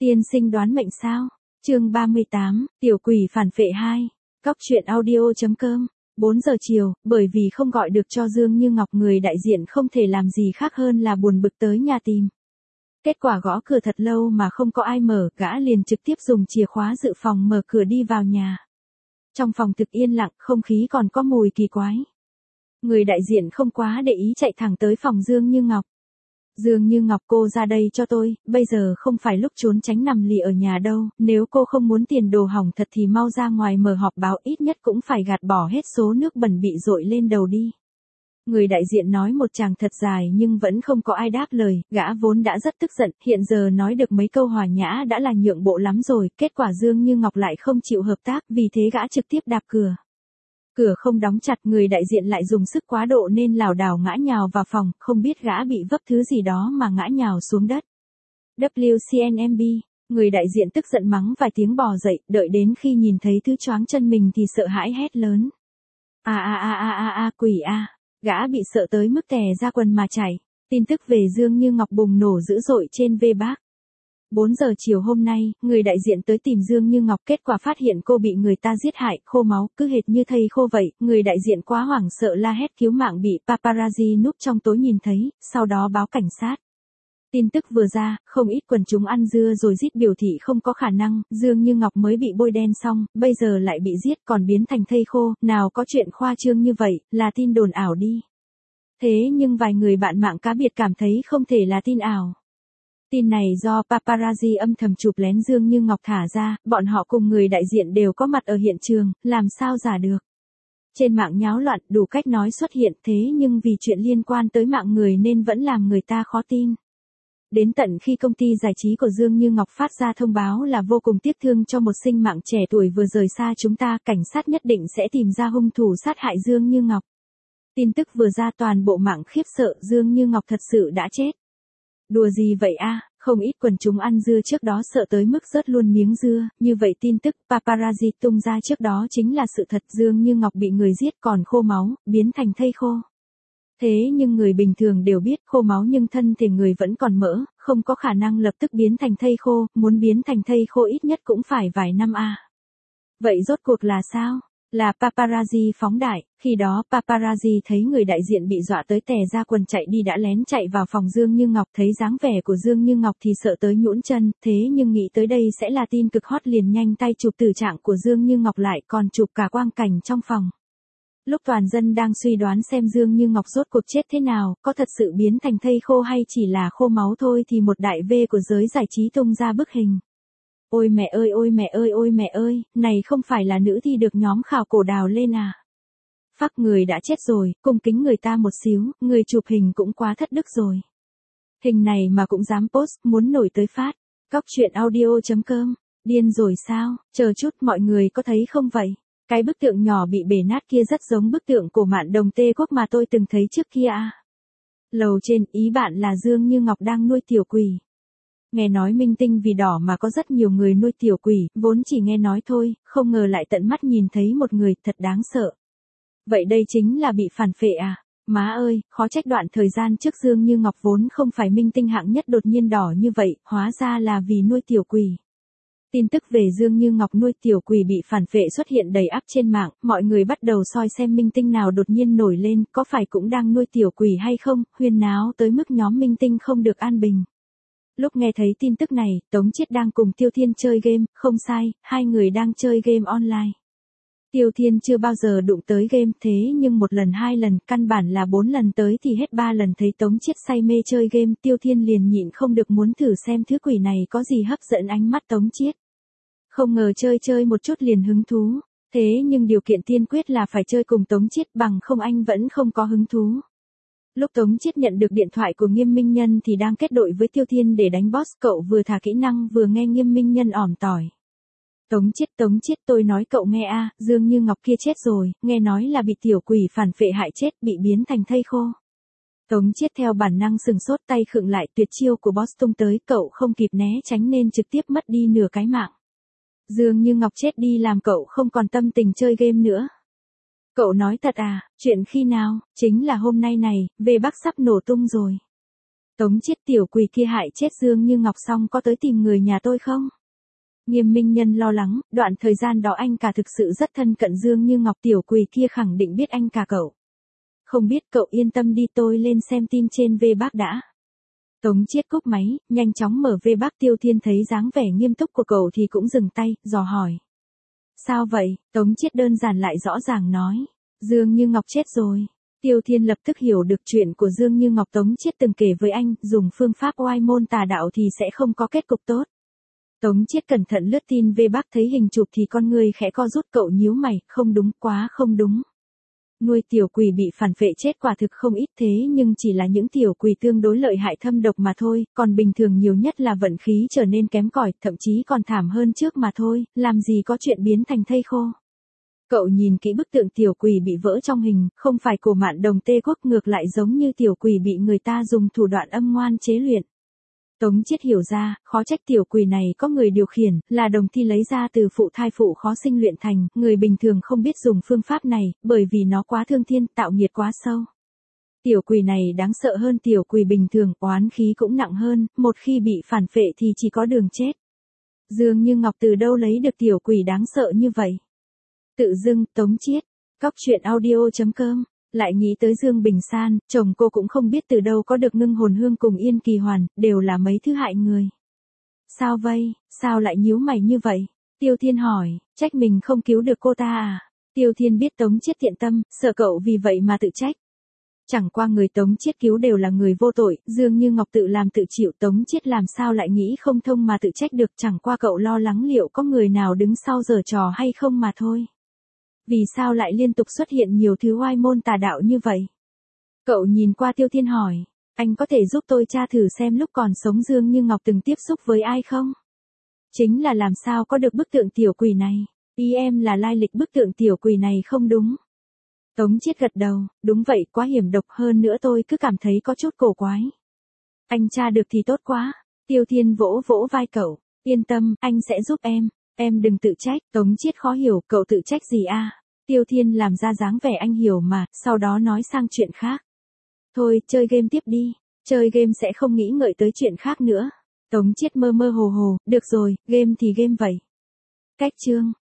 Tiên sinh đoán mệnh sao? Chương 38, Tiểu quỷ phản phệ 2. Cóc truyện audio.com. 4 giờ chiều, bởi vì không gọi được cho Dương Như Ngọc, người đại diện không thể làm gì khác hơn là buồn bực tới nhà tìm. Kết quả gõ cửa thật lâu mà không có ai mở, gã liền trực tiếp dùng chìa khóa dự phòng mở cửa đi vào nhà. Trong phòng thực yên lặng, không khí còn có mùi kỳ quái. Người đại diện không quá để ý chạy thẳng tới phòng Dương Như Ngọc. Dương Như Ngọc, cô ra đây cho tôi, bây giờ không phải lúc trốn tránh nằm lì ở nhà đâu, nếu cô không muốn tiền đồ hỏng thật thì mau ra ngoài mở họp báo, ít nhất cũng phải gạt bỏ hết số nước bẩn bị dội lên đầu đi. Người đại diện nói một tràng thật dài nhưng vẫn không có ai đáp lời, gã vốn đã rất tức giận, hiện giờ nói được mấy câu hòa nhã đã là nhượng bộ lắm rồi, kết quả Dương Như Ngọc lại không chịu hợp tác, vì thế gã trực tiếp đạp cửa. Cửa không đóng chặt, người đại diện lại dùng sức quá độ nên lảo đảo ngã nhào vào phòng, không biết gã bị vấp thứ gì đó mà ngã nhào xuống đất. WCNMB, người đại diện tức giận mắng vài tiếng bò dậy, đợi đến khi nhìn thấy thứ choáng chân mình thì sợ hãi hét lớn. Quỷ a. Gã bị sợ tới mức tè ra quần mà chảy. Tin tức về Dương Như Ngọc bùng nổ dữ dội trên V-Bác. 4 giờ chiều hôm nay, người đại diện tới tìm Dương Như Ngọc, kết quả phát hiện cô bị người ta giết hại, khô máu, cứ hệt như thây khô vậy. Người đại diện quá hoảng sợ la hét cứu mạng, bị paparazzi núp trong tối nhìn thấy, sau đó báo cảnh sát. Tin tức vừa ra, không ít quần chúng ăn dưa rồi rít biểu thị không có khả năng, Dương Như Ngọc mới bị bôi đen xong, bây giờ lại bị giết còn biến thành thây khô, nào có chuyện khoa trương như vậy, là tin đồn ảo đi. Thế nhưng vài người bạn mạng cá biệt cảm thấy không thể là tin ảo. Tin này do paparazzi âm thầm chụp lén Dương Như Ngọc thả ra, bọn họ cùng người đại diện đều có mặt ở hiện trường, làm sao giả được. Trên mạng nháo loạn, đủ cách nói xuất hiện, thế nhưng vì chuyện liên quan tới mạng người nên vẫn làm người ta khó tin. Đến tận khi công ty giải trí của Dương Như Ngọc phát ra thông báo là vô cùng tiếc thương cho một sinh mạng trẻ tuổi vừa rời xa chúng ta, cảnh sát nhất định sẽ tìm ra hung thủ sát hại Dương Như Ngọc. Tin tức vừa ra toàn bộ mạng khiếp sợ, Dương Như Ngọc thật sự đã chết. Đùa gì vậy a? Không ít quần chúng ăn dưa trước đó sợ tới mức rớt luôn miếng dưa, như vậy tin tức paparazzi tung ra trước đó chính là sự thật, Dương Như Ngọc bị người giết còn khô máu, biến thành thây khô. Thế nhưng người bình thường đều biết khô máu nhưng thân thể người vẫn còn mỡ, không có khả năng lập tức biến thành thây khô, muốn biến thành thây khô ít nhất cũng phải vài năm a. Vậy rốt cuộc là sao? Là paparazzi phóng đại, khi đó paparazzi thấy người đại diện bị dọa tới tè ra quần chạy đi đã lén chạy vào phòng Dương Như Ngọc, thấy dáng vẻ của Dương Như Ngọc thì sợ tới nhũn chân, thế nhưng nghĩ tới đây sẽ là tin cực hot liền nhanh tay chụp tử trạng của Dương Như Ngọc lại, còn chụp cả quang cảnh trong phòng. Lúc toàn dân đang suy đoán xem Dương Như Ngọc rốt cuộc chết thế nào, có thật sự biến thành thây khô hay chỉ là khô máu thôi thì một đại V của giới giải trí tung ra bức hình. Ôi mẹ ơi, ôi mẹ ơi, ôi mẹ ơi, này không phải là nữ thi được nhóm khảo cổ đào lên à? Phắc, người đã chết rồi, cung kính người ta một xíu, người chụp hình cũng quá thất đức rồi. Hình này mà cũng dám post, muốn nổi tới phát. Cóc truyện audio.com, điên rồi sao, chờ chút mọi người có thấy không vậy? Cái bức tượng nhỏ bị bể nát kia rất giống bức tượng của Mạn Đồng Tê Quốc mà tôi từng thấy trước kia à. Lầu trên, ý bạn là Dương Như Ngọc đang nuôi tiểu quỷ. Nghe nói minh tinh vì đỏ mà có rất nhiều người nuôi tiểu quỷ, vốn chỉ nghe nói thôi, không ngờ lại tận mắt nhìn thấy một người, thật đáng sợ. Vậy đây chính là bị phản phệ à? Má ơi, khó trách đoạn thời gian trước Dương Như Ngọc vốn không phải minh tinh hạng nhất đột nhiên đỏ như vậy, hóa ra là vì nuôi tiểu quỷ. Tin tức về Dương Như Ngọc nuôi tiểu quỷ bị phản phệ xuất hiện đầy ắp trên mạng, mọi người bắt đầu soi xem minh tinh nào đột nhiên nổi lên, có phải cũng đang nuôi tiểu quỷ hay không, huyên náo tới mức nhóm minh tinh không được an bình. Lúc nghe thấy tin tức này, Tống Chiết đang cùng Tiêu Thiên chơi game, không sai, hai người đang chơi game online. Tiêu Thiên chưa bao giờ đụng tới game, thế nhưng một lần hai lần, căn bản là 4 lần tới thì hết 3 lần thấy Tống Chiết say mê chơi game, Tiêu Thiên liền nhịn không được muốn thử xem thứ quỷ này có gì hấp dẫn ánh mắt Tống Chiết. Không ngờ chơi một chút liền hứng thú, thế nhưng điều kiện tiên quyết là phải chơi cùng Tống Chiết, bằng không anh vẫn không có hứng thú. Lúc Tống Chiết nhận được điện thoại của Nghiêm Minh Nhân thì đang kết đội với Tiêu Thiên để đánh boss, cậu vừa thả kỹ năng vừa nghe Nghiêm Minh Nhân ỏm tỏi. Tống Chiết, tôi nói cậu nghe a, Dương Như Ngọc kia chết rồi, nghe nói là bị tiểu quỷ phản phệ hại chết, bị biến thành thây khô. Tống Chiết theo bản năng sừng sốt, tay khựng lại, tuyệt chiêu của boss tung tới, cậu không kịp né tránh nên trực tiếp mất đi nửa cái mạng. Dương Như Ngọc chết đi làm cậu không còn tâm tình chơi game nữa. Cậu nói thật à, chuyện khi nào, chính là hôm nay này, V-Bác sắp nổ tung rồi. Tống Chiết, tiểu quỷ kia hại chết Dương Như Ngọc xong có tới tìm người nhà tôi không? Nghiêm Minh Nhân lo lắng, đoạn thời gian đó anh cả thực sự rất thân cận Dương Như Ngọc, tiểu quỷ kia khẳng định biết anh cả cậu. Không biết, cậu yên tâm đi, tôi lên xem tin trên V Bác đã. Tống Chiết cúp máy, nhanh chóng mở V Bác. Tiêu Thiên thấy dáng vẻ nghiêm túc của cậu thì cũng dừng tay, dò hỏi. Sao vậy? Tống Chiết đơn giản lại rõ ràng nói. Dương Như Ngọc chết rồi. Tiêu Thiên lập tức hiểu được chuyện của Dương Như Ngọc. Tống Chiết từng kể với anh, dùng phương pháp oai môn tà đạo thì sẽ không có kết cục tốt. Tống Chiết cẩn thận lướt tin V Bác, thấy hình chụp thì con người khẽ co rút, cậu nhíu mày, không đúng, quá không đúng. Nuôi tiểu quỷ bị phản phệ chết quả thực không ít, thế nhưng chỉ là những tiểu quỷ tương đối lợi hại thâm độc mà thôi, còn bình thường nhiều nhất là vận khí trở nên kém cỏi, thậm chí còn thảm hơn trước mà thôi, làm gì có chuyện biến thành thây khô. Cậu nhìn kỹ bức tượng tiểu quỷ bị vỡ trong hình, không phải cổ Mạn Đồng Tê Quốc, ngược lại giống như tiểu quỷ bị người ta dùng thủ đoạn âm ngoan chế luyện. Tống Chiết hiểu ra, khó trách tiểu quỷ này có người điều khiển, là đồng thi lấy ra từ phụ thai phụ khó sinh luyện thành, người bình thường không biết dùng phương pháp này, bởi vì nó quá thương thiên, tạo nghiệt quá sâu. Tiểu quỷ này đáng sợ hơn tiểu quỷ bình thường, oán khí cũng nặng hơn, một khi bị phản phệ thì chỉ có đường chết. Dương Như Ngọc từ đâu lấy được tiểu quỷ đáng sợ như vậy? Tự dưng, Tống Chiết, cóc.audio.com, lại nghĩ tới Dương Bình San, chồng cô cũng không biết từ đâu có được Ngưng Hồn Hương cùng Yên Kỳ Hoàn, đều là mấy thứ hại người. Sao vậy, sao lại nhíu mày như vậy? Tiêu Thiên hỏi, trách mình không cứu được cô ta à? Tiêu Thiên biết Tống Chiết tiện tâm, sợ cậu vì vậy mà tự trách. Chẳng qua người Tống Chiết cứu đều là người vô tội, Dương Như Ngọc tự làm tự chịu, Tống Chiết làm sao lại nghĩ không thông mà tự trách được, chẳng qua cậu lo lắng liệu có người nào đứng sau giở trò hay không mà thôi. Vì sao lại liên tục xuất hiện nhiều thứ oai môn tà đạo như vậy? Cậu nhìn qua Tiêu Thiên hỏi, anh có thể giúp tôi tra thử xem lúc còn sống Dương Như Ngọc từng tiếp xúc với ai không? Chính là làm sao có được bức tượng tiểu quỷ này? Ý em là lai lịch bức tượng tiểu quỷ này không đúng? Tống Chiết gật đầu, đúng vậy, quá hiểm độc, hơn nữa tôi cứ cảm thấy có chút cổ quái. Anh tra được thì tốt quá. Tiêu Thiên vỗ vỗ vai cậu, yên tâm, anh sẽ giúp em đừng tự trách. Tống Chiết khó hiểu, cậu tự trách gì a? Tiêu Thiên làm ra dáng vẻ anh hiểu mà, sau đó nói sang chuyện khác. Thôi, chơi game tiếp đi, chơi game sẽ không nghĩ ngợi tới chuyện khác nữa. Tống Chiết mơ mơ hồ hồ, được rồi, game thì game vậy. Cách chương.